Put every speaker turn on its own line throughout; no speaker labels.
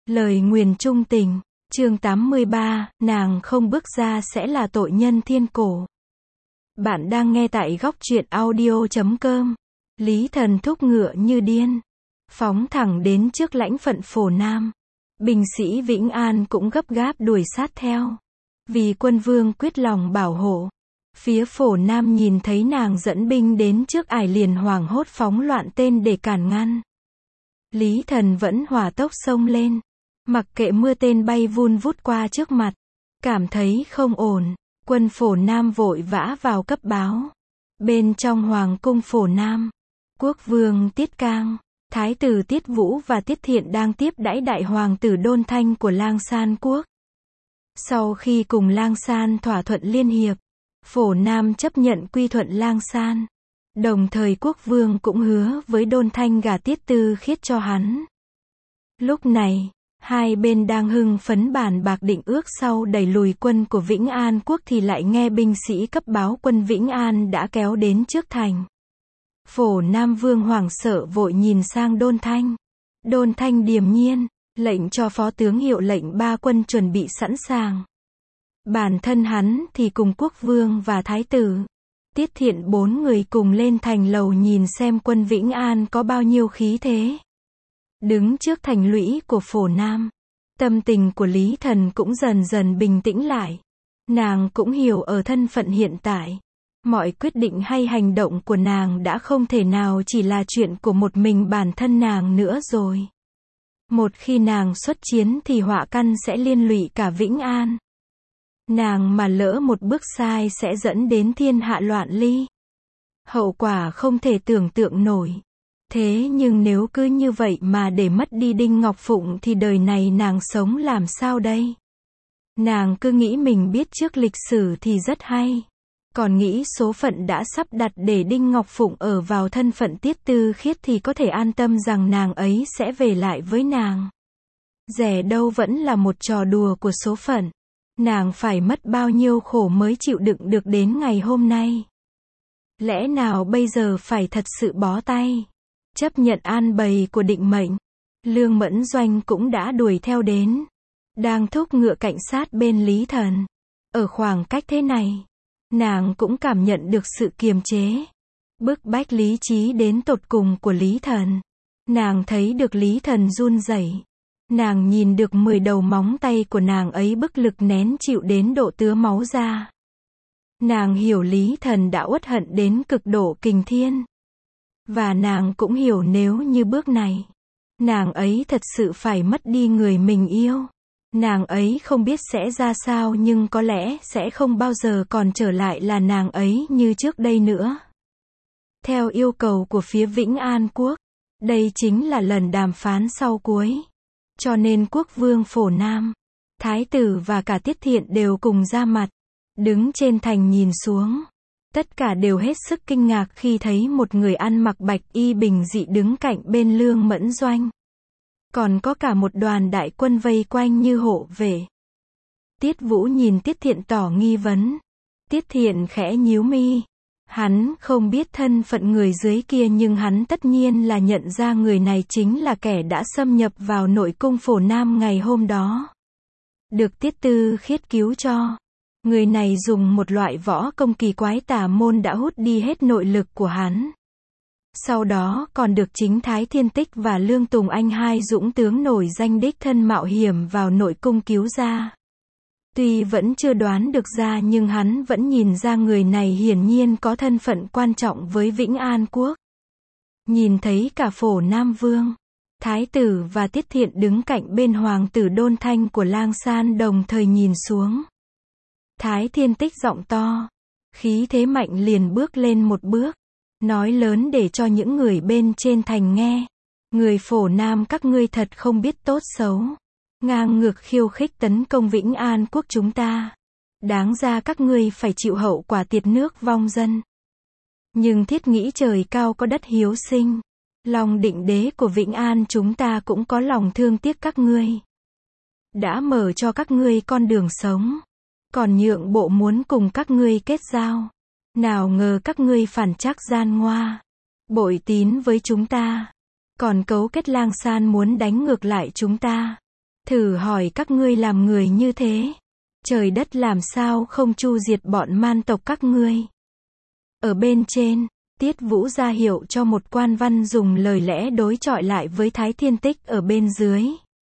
Lời nguyền chung tình, chương 83, nàng không bước ra sẽ là tội nhân thiên cổ. Bạn đang nghe tại góc truyện audio.com. Lý Thần thúc ngựa như điên, phóng thẳng đến trước lãnh phận Phổ Nam. Binh sĩ Vĩnh An cũng gấp gáp đuổi sát theo. Vì quân vương quyết lòng bảo hộ. Phía Phổ Nam nhìn thấy nàng dẫn binh đến trước ải liền hoảng hốt phóng loạn tên để cản ngăn. Lý Thần vẫn hỏa tốc xông lên. Mặc kệ mưa tên bay vun vút qua trước mặt. Cảm thấy không ổn. Quân Phổ Nam vội vã vào cấp báo. Bên trong Hoàng cung Phổ Nam, Quốc vương Tiết Cang, Thái tử Tiết Vũ và Tiết Thiện đang tiếp đãi đại hoàng tử Đôn Thanh của Lang San quốc. Sau khi cùng Lang San thỏa thuận liên hiệp, Phổ Nam chấp nhận quy thuận Lang San. Đồng thời quốc vương cũng hứa với Đôn Thanh gả Tiết Tư Khiết cho hắn. Lúc này, hai bên đang hưng phấn bàn bạc định ước sau đẩy lùi quân của Vĩnh An quốc thì lại nghe binh sĩ cấp báo quân Vĩnh An đã kéo đến trước thành. Phổ Nam vương hoảng sợ vội nhìn sang Đôn Thanh. Đôn Thanh điềm nhiên, lệnh cho phó tướng hiệu lệnh ba quân chuẩn bị sẵn sàng. Bản thân hắn thì cùng quốc vương và thái tử Tiết Thiện bốn người cùng lên thành lầu nhìn xem quân Vĩnh An có bao nhiêu khí thế. Đứng trước thành lũy của Phổ Nam, tâm tình của Lý Thần cũng dần dần bình tĩnh lại. Nàng cũng hiểu ở thân phận hiện tại, mọi quyết định hay hành động của nàng đã không thể nào chỉ là chuyện của một mình bản thân nàng nữa rồi. Một khi nàng xuất chiến thì họa căn sẽ liên lụy cả Vĩnh An. Nàng mà lỡ một bước sai sẽ dẫn đến thiên hạ loạn ly. Hậu quả không thể tưởng tượng nổi. Thế nhưng nếu cứ như vậy mà để mất đi Đinh Ngọc Phụng thì đời này nàng sống làm sao đây? Nàng cứ nghĩ mình biết trước lịch sử thì rất hay. Còn nghĩ số phận đã sắp đặt để Đinh Ngọc Phụng ở vào thân phận Tiết Tư Khiết thì có thể an tâm rằng nàng ấy sẽ về lại với nàng. Dè đâu vẫn là một trò đùa của số phận. Nàng phải mất bao nhiêu khổ mới chịu đựng được đến ngày hôm nay. Lẽ nào bây giờ phải thật sự bó tay, chấp nhận an bày của định mệnh? Lương Mẫn Doanh cũng đã đuổi theo đến, đang thúc ngựa cạnh sát bên Lý Thần. Ở khoảng cách thế này, nàng cũng cảm nhận được sự kiềm chế, bức bách lý trí đến tột cùng của Lý Thần. Nàng thấy được Lý Thần run rẩy. Nàng nhìn được 10 đầu móng tay của nàng ấy bức lực nén chịu đến độ tứa máu ra. Nàng hiểu Lý Thần đã uất hận đến cực độ kình thiên. Và nàng cũng hiểu nếu như bước này, nàng ấy thật sự phải mất đi người mình yêu. Nàng ấy không biết sẽ ra sao nhưng có lẽ sẽ không bao giờ còn trở lại là nàng ấy như trước đây nữa. Theo yêu cầu của phía Vĩnh An quốc, đây chính là lần đàm phán sau cuối. Cho nên quốc vương Phổ Nam, thái tử và cả Tiết Thiện đều cùng ra mặt. Đứng trên thành nhìn xuống. Tất cả đều hết sức kinh ngạc khi thấy một người ăn mặc bạch y bình dị đứng cạnh bên Lương Mẫn Doanh. Còn có cả một đoàn đại quân vây quanh như hộ vệ. Tiết Vũ nhìn Tiết Thiện tỏ nghi vấn. Tiết Thiện khẽ nhíu mi. Hắn không biết thân phận người dưới kia nhưng hắn tất nhiên là nhận ra người này chính là kẻ đã xâm nhập vào nội cung Phổ Nam ngày hôm đó. Được Tiết Tư Khiết cứu cho. Người này dùng một loại võ công kỳ quái tà môn đã hút đi hết nội lực của hắn. Sau đó còn được chính Thái Thiên Tích và Lương Tùng Anh hai dũng tướng nổi danh đích thân mạo hiểm vào nội cung cứu ra. Tuy vẫn chưa đoán được ra nhưng hắn vẫn nhìn ra người này hiển nhiên có thân phận quan trọng với Vĩnh An quốc. Nhìn thấy cả Phổ Nam vương, thái tử và Tiết Thiện đứng cạnh bên hoàng tử Đôn Thanh của Lang San đồng thời nhìn xuống. Thái Thiên Tích giọng to, khí thế mạnh liền bước lên một bước, nói lớn để cho những người bên trên thành nghe. Người Phổ Nam các ngươi thật không biết tốt xấu. Ngang ngược khiêu khích tấn công Vĩnh An quốc chúng ta. Đáng ra các ngươi phải chịu hậu quả tiệt nước vong dân. Nhưng thiết nghĩ trời cao có đất hiếu sinh. Lòng định đế của Vĩnh An chúng ta cũng có lòng thương tiếc các ngươi. Đã mở cho các ngươi con đường sống. Còn nhượng bộ muốn cùng các ngươi kết giao. Nào ngờ các ngươi phản trắc gian ngoa. Bội tín với chúng ta. Còn cấu kết Lang San muốn đánh ngược lại chúng ta. Thử hỏi các ngươi làm người như thế, trời đất làm sao không chu diệt bọn man tộc các ngươi. Ở bên trên, Tiết Vũ ra hiệu cho một quan văn dùng lời lẽ đối chọi lại với Thái Thiên Tích ở bên dưới.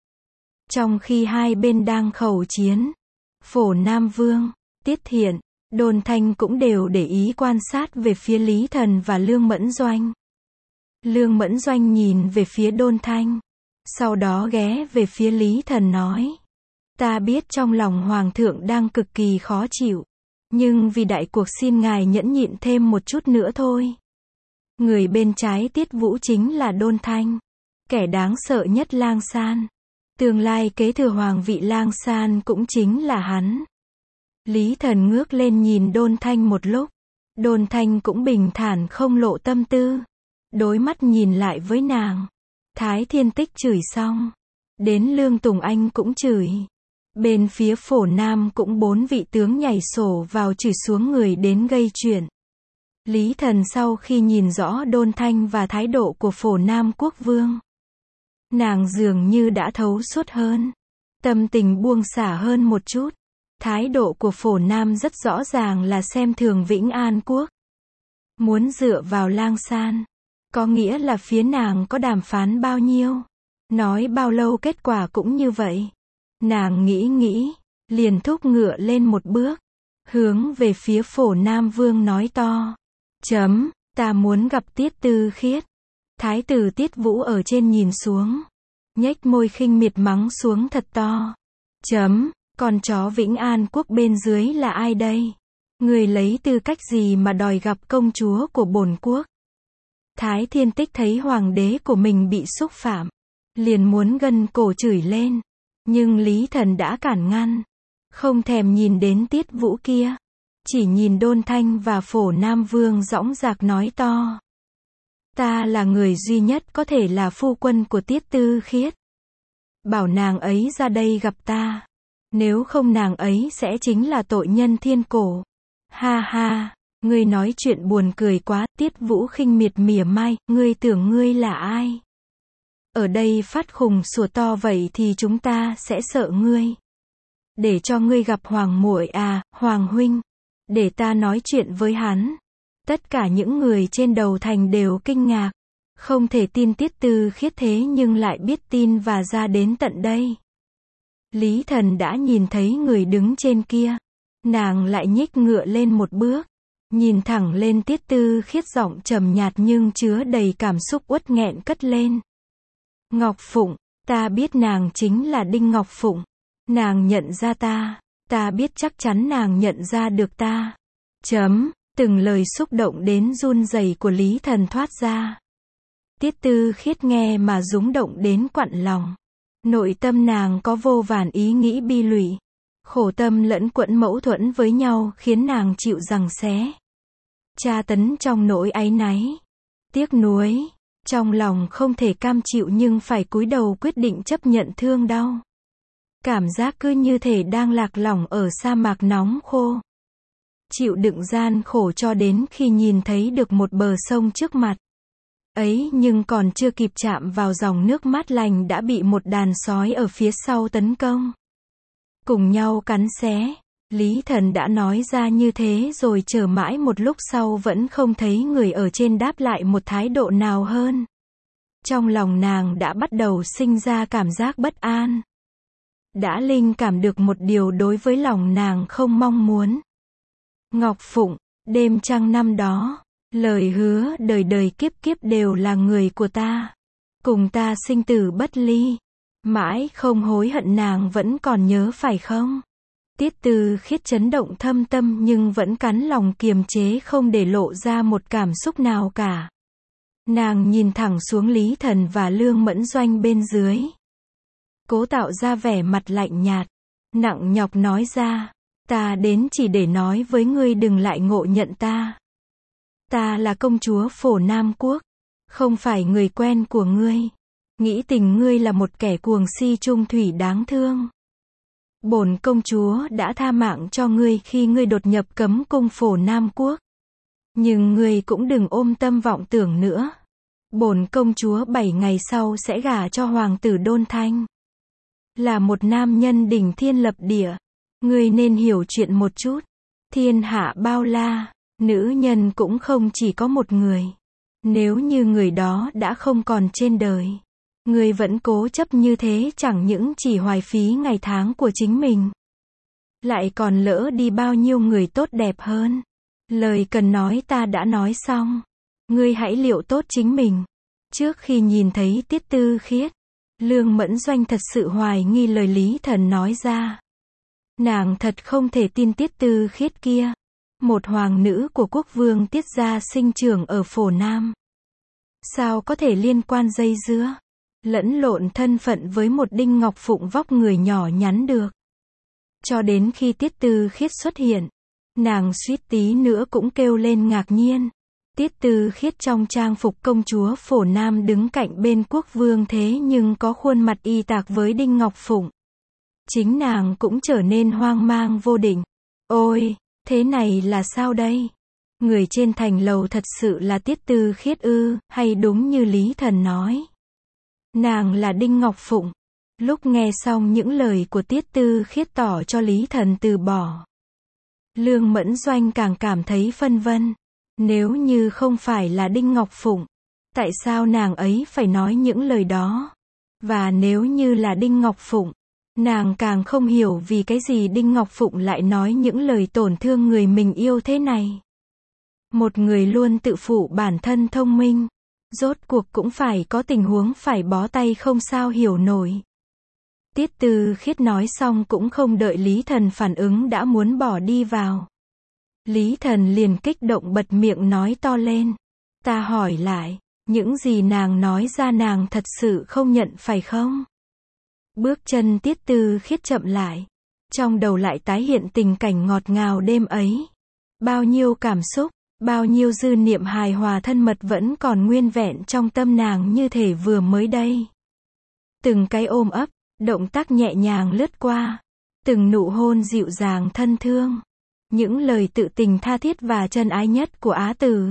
Trong khi hai bên đang khẩu chiến, Phổ Nam Vương, Tiết Thiện, Đôn Thanh cũng đều để ý quan sát về phía Lý Thần và Lương Mẫn Doanh. Lương Mẫn Doanh nhìn về phía Đôn Thanh, sau đó ghé về phía Lý Thần nói: ta biết trong lòng Hoàng thượng đang cực kỳ khó chịu, nhưng vì đại cuộc xin ngài nhẫn nhịn thêm một chút nữa thôi. Người bên trái Tiết Vũ chính là Đôn Thanh, kẻ đáng sợ nhất Lang San. Tương lai kế thừa hoàng vị Lang San cũng chính là hắn. Lý Thần ngước lên nhìn Đôn Thanh một lúc. Đôn Thanh cũng bình thản không lộ tâm tư. Đối mắt nhìn lại với nàng. Thái Thiên Tích chửi xong, đến Lương Tùng Anh cũng chửi. Bên phía Phổ Nam cũng 4 vị tướng nhảy sổ vào chửi xuống người đến gây chuyện. Lý Thần sau khi nhìn rõ Đôn Thanh và thái độ của Phổ Nam quốc vương, nàng dường như đã thấu suốt hơn, tâm tình buông xả hơn một chút. Thái độ của Phổ Nam rất rõ ràng là xem thường Vĩnh An quốc, muốn dựa vào Lang San, có nghĩa là phía nàng có đàm phán bao nhiêu, nói bao lâu kết quả cũng như vậy. Nàng nghĩ, liền thúc ngựa lên một bước, hướng về phía Phổ Nam Vương nói to: ta muốn gặp Tiết Tư Khiết. Thái tử Tiết Vũ ở trên nhìn xuống, nhếch môi khinh miệt mắng xuống thật to: con chó Vĩnh An quốc bên dưới là ai đây? Người lấy tư cách gì mà đòi gặp công chúa của bổn quốc? Thái Thiên Tích thấy hoàng đế của mình bị xúc phạm, liền muốn gân cổ chửi lên, nhưng Lý Thần đã cản ngăn, không thèm nhìn đến Tiết Vũ kia, chỉ nhìn Đôn Thanh và Phổ Nam Vương dõng dạc nói to: ta là người duy nhất có thể là phu quân của Tiết Tư Khiết. Bảo nàng ấy ra đây gặp ta, nếu không nàng ấy sẽ chính là tội nhân thiên cổ. Ha ha, ngươi nói chuyện buồn cười quá. Tiết Vũ khinh miệt mỉa mai: ngươi tưởng ngươi là ai? Ở đây phát khùng sủa to vậy thì chúng ta sẽ sợ ngươi. Để cho ngươi gặp Hoàng muội à, Hoàng huynh. Để ta nói chuyện với hắn. Tất cả những người trên đầu thành đều kinh ngạc, không thể tin Tiết Tư Khiết thế nhưng lại biết tin và ra đến tận đây. Lý Thần đã nhìn thấy người đứng trên kia, nàng lại nhích ngựa lên một bước, nhìn thẳng lên Tiết Tư Khiết, giọng trầm nhạt nhưng chứa đầy cảm xúc uất nghẹn cất lên: Ngọc Phụng, ta biết nàng chính là Đinh Ngọc Phụng. Nàng nhận ra ta, ta biết chắc chắn nàng nhận ra được ta. Từng lời xúc động đến run rẩy của Lý Thần thoát ra. Tiết Tư Khiết nghe mà rúng động đến quặn lòng. Nội tâm nàng có vô vàn ý nghĩ bi lụy, khổ tâm lẫn quẫn mâu thuẫn với nhau khiến nàng chịu giằng xé, tra tấn trong nỗi áy náy, tiếc nuối, trong lòng không thể cam chịu nhưng phải cúi đầu quyết định chấp nhận thương đau. Cảm giác cứ như thể đang lạc lõng ở sa mạc nóng khô. Chịu đựng gian khổ cho đến khi nhìn thấy được một bờ sông trước mặt. Ấy nhưng còn chưa kịp chạm vào dòng nước mát lành đã bị một đàn sói ở phía sau tấn công. Cùng nhau cắn xé. Lý Thần đã nói ra như thế rồi chờ mãi một lúc sau vẫn không thấy người ở trên đáp lại một thái độ nào hơn. Trong lòng nàng đã bắt đầu sinh ra cảm giác bất an. Đã linh cảm được một điều đối với lòng nàng không mong muốn. Ngọc Phụng, đêm trăng năm đó, lời hứa đời đời kiếp kiếp đều là người của ta. Cùng ta sinh tử bất ly. Mãi không hối hận nàng vẫn còn nhớ phải không? Tiết Tư Khiết chấn động thâm tâm nhưng vẫn cắn lòng kiềm chế không để lộ ra một cảm xúc nào cả. Nàng nhìn thẳng xuống Lý Thần và Lương Mẫn Doanh bên dưới. Cố tạo ra vẻ mặt lạnh nhạt, nặng nhọc nói ra: ta đến chỉ để nói với ngươi đừng lại ngộ nhận ta. Ta là công chúa Phổ Nam Quốc, không phải người quen của ngươi. Nghĩ tình ngươi là một kẻ cuồng si trung thủy đáng thương. Bổn công chúa đã tha mạng cho ngươi khi ngươi đột nhập cấm cung Phổ Nam Quốc. Nhưng ngươi cũng đừng ôm tâm vọng tưởng nữa. Bổn công chúa 7 ngày sau sẽ gả cho hoàng tử Đôn Thanh. là một nam nhân đỉnh thiên lập địa. Ngươi nên hiểu chuyện một chút. Thiên hạ bao la, nữ nhân cũng không chỉ có một người. Nếu như người đó đã không còn trên đời, ngươi vẫn cố chấp như thế chẳng những chỉ hoài phí ngày tháng của chính mình, lại còn lỡ đi bao nhiêu người tốt đẹp hơn. Lời cần nói ta đã nói xong. Ngươi hãy liệu tốt chính mình. Trước khi nhìn thấy Tiết Tư Khiết, Lương Mẫn Doanh thật sự hoài nghi lời Lý Thần nói ra. Nàng thật không thể tin Tiết Tư Khiết kia, một hoàng nữ của quốc vương Tiết gia sinh trưởng ở Phổ Nam, sao có thể liên quan dây dưa, lẫn lộn thân phận với một Đinh Ngọc Phụng vóc người nhỏ nhắn được. Cho đến khi Tiết Tư Khiết xuất hiện, nàng suýt tí nữa cũng kêu lên ngạc nhiên. Tiết Tư Khiết trong trang phục công chúa Phổ Nam đứng cạnh bên quốc vương thế nhưng có khuôn mặt y tạc với Đinh Ngọc Phụng. Chính nàng cũng trở nên hoang mang vô định. Ôi, thế này là sao đây? Người trên thành lầu thật sự là Tiết Tư Khiết ư, hay đúng như Lý Thần nói, nàng là Đinh Ngọc Phụng? Lúc nghe xong những lời của Tiết Tư Khiết tỏ cho Lý Thần từ bỏ, Lương Mẫn Doanh càng cảm thấy phân vân. Nếu như không phải là Đinh Ngọc Phụng, tại sao nàng ấy phải nói những lời đó? Và nếu như là Đinh Ngọc Phụng, nàng càng không hiểu vì cái gì Đinh Ngọc Phụng lại nói những lời tổn thương người mình yêu thế này. Một người luôn tự phụ bản thân thông minh, rốt cuộc cũng phải có tình huống phải bó tay không sao hiểu nổi. Tiết Tư Khiết nói xong cũng không đợi Lý Thần phản ứng đã muốn bỏ đi vào. Lý Thần liền kích động bật miệng nói to lên. Ta hỏi lại, những gì nàng nói ra nàng thật sự không nhận phải không? Bước chân Tiết Tư Khiết chậm lại. Trong đầu lại tái hiện tình cảnh ngọt ngào đêm ấy. Bao nhiêu cảm xúc, bao nhiêu dư niệm hài hòa thân mật vẫn còn nguyên vẹn trong tâm nàng như thể vừa mới đây. Từng cái ôm ấp, động tác nhẹ nhàng lướt qua. Từng nụ hôn dịu dàng thân thương. Những lời tự tình tha thiết và chân ái nhất của Á Tử.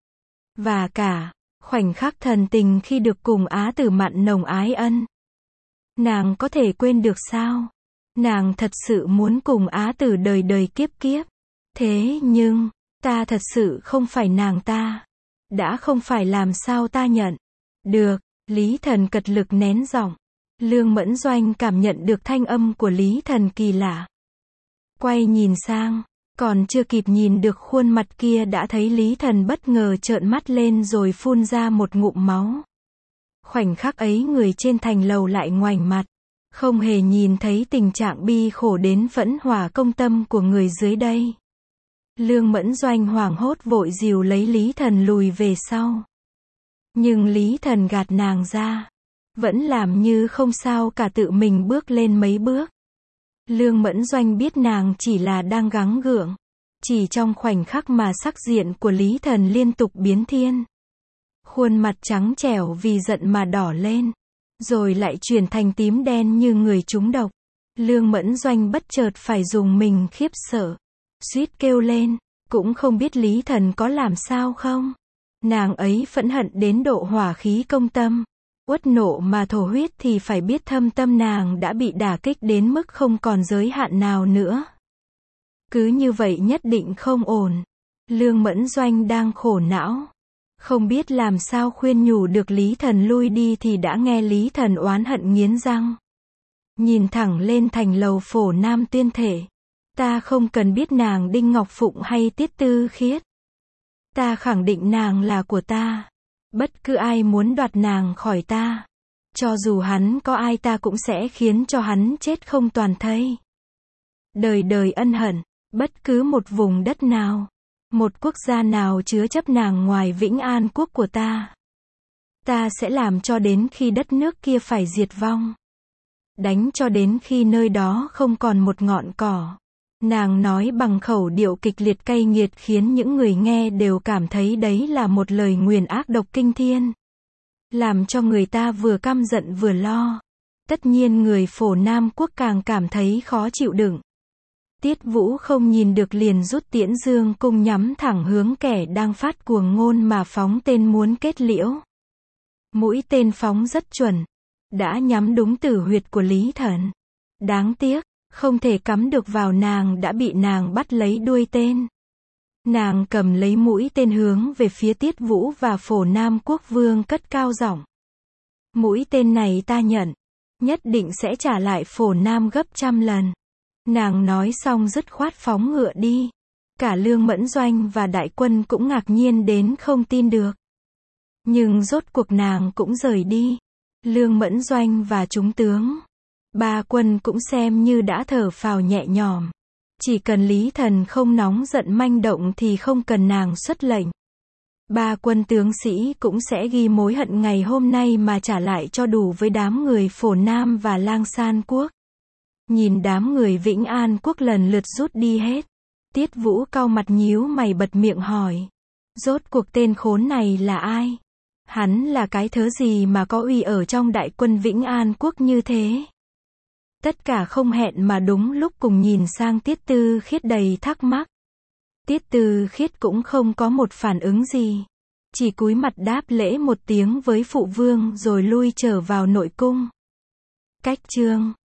Và cả, khoảnh khắc thần tình khi được cùng Á Tử mặn nồng ái ân. Nàng có thể quên được sao? Nàng thật sự muốn cùng Á Tử đời đời kiếp kiếp. Thế nhưng, ta thật sự không phải nàng ta. Đã không phải làm sao ta nhận. Được, Lý Thần cật lực nén giọng. Lương Mẫn Doanh cảm nhận được thanh âm của Lý Thần kỳ lạ. Quay nhìn sang. Còn chưa kịp nhìn được khuôn mặt kia đã thấy Lý Thần bất ngờ trợn mắt lên rồi phun ra một ngụm máu. Khoảnh khắc ấy người trên thành lầu lại ngoảnh mặt, không hề nhìn thấy tình trạng bi khổ đến phẫn hỏa công tâm của người dưới đây. Lương Mẫn Doanh hoảng hốt vội dìu lấy Lý Thần lùi về sau. Nhưng Lý Thần gạt nàng ra, vẫn làm như không sao cả tự mình bước lên mấy bước. Lương Mẫn Doanh biết nàng chỉ là đang gắng gượng. Chỉ trong khoảnh khắc mà sắc diện của Lý Thần liên tục biến thiên. Khuôn mặt trắng trẻo vì giận mà đỏ lên. Rồi lại chuyển thành tím đen như người trúng độc. Lương Mẫn Doanh bất chợt phải dùng mình khiếp sợ. Suýt kêu lên. Cũng không biết Lý Thần có làm sao không. Nàng ấy phẫn hận đến độ hỏa khí công tâm. Uất nộ mà thổ huyết thì phải biết thâm tâm nàng đã bị đả kích đến mức không còn giới hạn nào nữa. Cứ như vậy nhất định không ổn. Lương Mẫn Doanh đang khổ não. Không biết làm sao khuyên nhủ được Lý Thần lui đi thì đã nghe Lý Thần oán hận nghiến răng. Nhìn thẳng lên thành lầu Phổ Nam tuyên thể. Ta không cần biết nàng Đinh Ngọc Phụng hay Tiết Tư Khiết. Ta khẳng định nàng là của ta. Bất cứ ai muốn đoạt nàng khỏi ta, cho dù hắn có ai ta cũng sẽ khiến cho hắn chết không toàn thây. Đời đời ân hận, bất cứ một vùng đất nào, một quốc gia nào chứa chấp nàng ngoài Vĩnh An quốc của ta sẽ làm cho đến khi đất nước kia phải diệt vong. Đánh cho đến khi nơi đó không còn một ngọn cỏ. Nàng nói bằng khẩu điệu kịch liệt cay nghiệt khiến những người nghe đều cảm thấy đấy là một lời nguyền ác độc kinh thiên. Làm cho người ta vừa căm giận vừa lo. Tất nhiên người Phổ Nam quốc càng cảm thấy khó chịu đựng. Tiết Vũ không nhìn được liền rút tiễn dương cung nhắm thẳng hướng kẻ đang phát cuồng ngôn mà phóng tên muốn kết liễu. Mũi tên phóng rất chuẩn. đã nhắm đúng tử huyệt của Lý Thần. Đáng tiếc, không thể cắm được vào, nàng đã bị nàng bắt lấy đuôi tên. Nàng cầm lấy mũi tên hướng về phía Tiết Vũ và Phổ Nam Quốc Vương cất cao giọng. Mũi tên này ta nhận, nhất định sẽ trả lại Phổ Nam gấp 100 lần. Nàng nói xong dứt khoát phóng ngựa đi. Cả Lương Mẫn Doanh và đại quân cũng ngạc nhiên đến không tin được. Nhưng rốt cuộc nàng cũng rời đi. Lương Mẫn Doanh và chúng tướng, ba quân cũng xem như đã thở phào nhẹ nhõm. Chỉ cần Lý Thần không nóng giận manh động thì không cần nàng xuất lệnh. Ba quân tướng sĩ cũng sẽ ghi mối hận ngày hôm nay mà trả lại cho đủ với đám người Phổ Nam và Lang San Quốc. Nhìn đám người Vĩnh An Quốc lần lượt rút đi hết. Tiết Vũ cau mặt nhíu mày bật miệng hỏi. Rốt cuộc tên khốn này là ai? Hắn là cái thớ gì mà có uy ở trong đại quân Vĩnh An Quốc như thế? Tất cả không hẹn mà đúng lúc cùng nhìn sang Tiết Tư Khiết đầy thắc mắc. Tiết Tư Khiết cũng không có một phản ứng gì. Chỉ cúi mặt đáp lễ một tiếng với phụ vương rồi lui trở vào nội cung. Cách chương